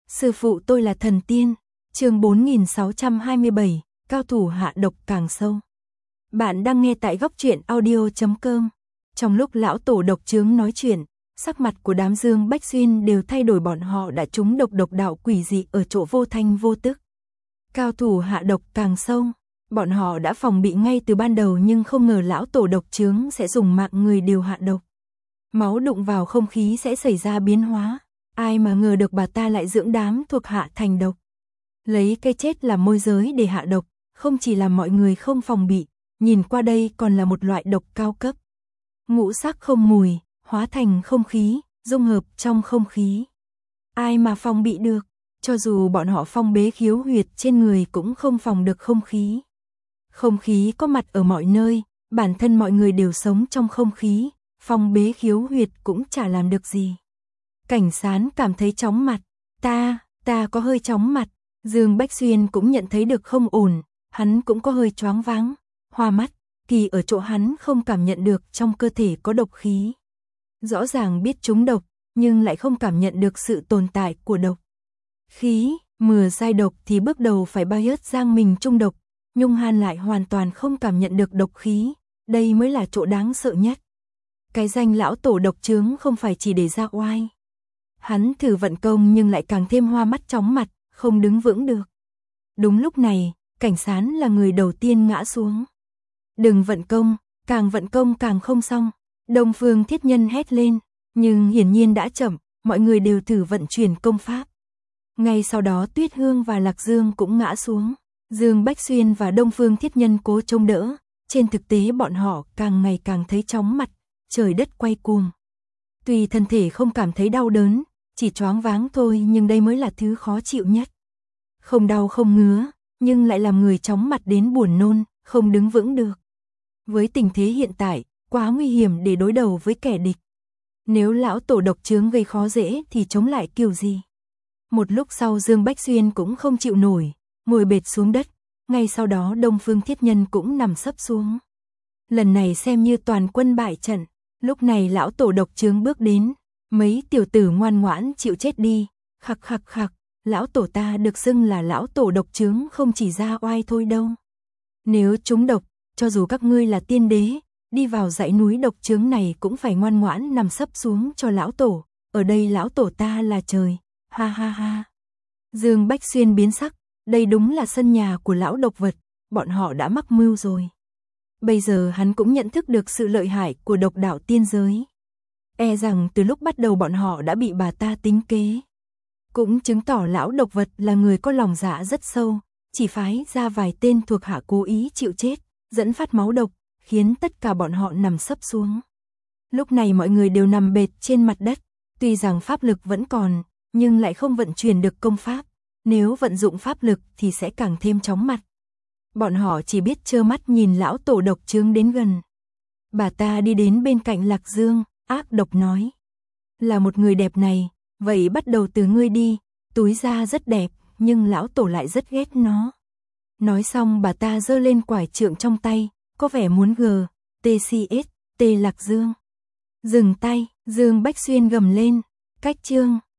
Sư phụ tôi là thần tiên. Chương 4627, cao thủ hạ độc càng sâu. Bạn đang nghe tại góc truyện audio.com. Trong lúc lão tổ độc chướng nói chuyện, sắc mặt của đám Dương Bách Xuyên đều thay đổi, bọn họ đã trúng độc đạo quỷ dị ở chỗ vô thanh vô tức. Cao thủ hạ độc càng sâu, bọn họ đã phòng bị ngay từ ban đầu nhưng không ngờ lão tổ độc chướng sẽ dùng mạng người điều hạ độc. Máu đụng vào không khí sẽ xảy ra biến hóa, ai mà ngờ được bà ta lại dưỡng đám thuộc hạ thành độc. Lấy cái chết làm môi giới để hạ độc, không chỉ làm mọi người không phòng bị, nhìn qua đây còn là một loại độc cao cấp. Ngũ sắc không mùi, hóa thành không khí, dung hợp trong không khí. Ai mà phòng bị được, cho dù bọn họ phong bế khiếu huyệt trên người cũng không phòng được không khí. Không khí có mặt ở mọi nơi, bản thân mọi người đều sống trong không khí, phong bế khiếu huyệt cũng chả làm được gì. Cảnh Sán cảm thấy chóng mặt, ta có hơi chóng mặt. Dương Bách Xuyên cũng nhận thấy được không ổn, hắn cũng có hơi choáng váng, hoa mắt, kỳ ở chỗ hắn không cảm nhận được trong cơ thể có độc khí. Rõ ràng biết trúng độc, nhưng lại không cảm nhận được sự tồn tại của độc khí. Mừa giai độc thì bước đầu phải bao yết giang mình trung độc, Nhung Han lại hoàn toàn không cảm nhận được độc khí, đây mới là chỗ đáng sợ nhất. Cái danh lão tổ độc chướng không phải chỉ để ra oai. Hắn thử vận công nhưng lại càng thêm hoa mắt chóng mặt, không đứng vững được. Đúng lúc này, Cảnh Sán là người đầu tiên ngã xuống. Đừng vận công càng không xong. Đông Phương Thiết Nhân hét lên, nhưng hiển nhiên đã chậm, mọi người đều thử vận chuyển công pháp. Ngay sau đó Tuyết Hương và Lạc Dương cũng ngã xuống. Dương Bách Xuyên và Đông Phương Thiết Nhân cố trông đỡ, trên thực tế bọn họ càng ngày càng thấy chóng mặt, trời đất quay cuồng. Tuy thân thể không cảm thấy đau đớn, chỉ choáng váng thôi nhưng đây mới là thứ khó chịu nhất. Không đau không ngứa, nhưng lại làm người chóng mặt đến buồn nôn, không đứng vững được. Với tình thế hiện tại, quá nguy hiểm để đối đầu với kẻ địch. Nếu lão tổ độc chướng gây khó dễ thì chống lại kiểu gì? Một lúc sau Dương Bách Xuyên cũng không chịu nổi, ngồi bệt xuống đất, ngay sau đó Đông Phương Thiết Nhân cũng nằm sấp xuống. Lần này xem như toàn quân bại trận, lúc này lão tổ độc chướng bước đến, mấy tiểu tử ngoan ngoãn chịu chết đi, khặc khặc khặc, lão tổ ta được xưng là lão tổ độc chướng không chỉ ra oai thôi đâu. Nếu trúng độc, cho dù các ngươi là tiên đế, đi vào dãy núi độc chướng này cũng phải ngoan ngoãn nằm sấp xuống cho lão tổ, ở đây lão tổ ta là trời, ha ha ha. Dương Bách Xuyên biến sắc, đây đúng là sân nhà của lão độc vật, bọn họ đã mắc mưu rồi. Bây giờ hắn cũng nhận thức được sự lợi hại của độc đạo tiên giới. E rằng từ lúc bắt đầu bọn họ đã bị bà ta tính kế. Cũng chứng tỏ lão độc vật là người có lòng dạ rất sâu, chỉ phái ra vài tên thuộc hạ cố ý chịu chết, dẫn phát máu độc, khiến tất cả bọn họ nằm sấp xuống. Lúc này mọi người đều nằm bệt trên mặt đất, tuy rằng pháp lực vẫn còn, nhưng lại không vận chuyển được công pháp, nếu vận dụng pháp lực thì sẽ càng thêm chóng mặt. Bọn họ chỉ biết trơ mắt nhìn lão tổ độc chướng đến gần. Bà ta đi đến bên cạnh Lạc Dương, ác độc nói. Là một người đẹp này, vậy bắt đầu từ ngươi đi, túi da rất đẹp, nhưng lão tổ lại rất ghét nó. Nói xong bà ta giơ lên quải trượng trong tay, có vẻ muốn TCS, Lạc Dương. Dừng tay, Dương Bách Xuyên gầm lên, cách chương.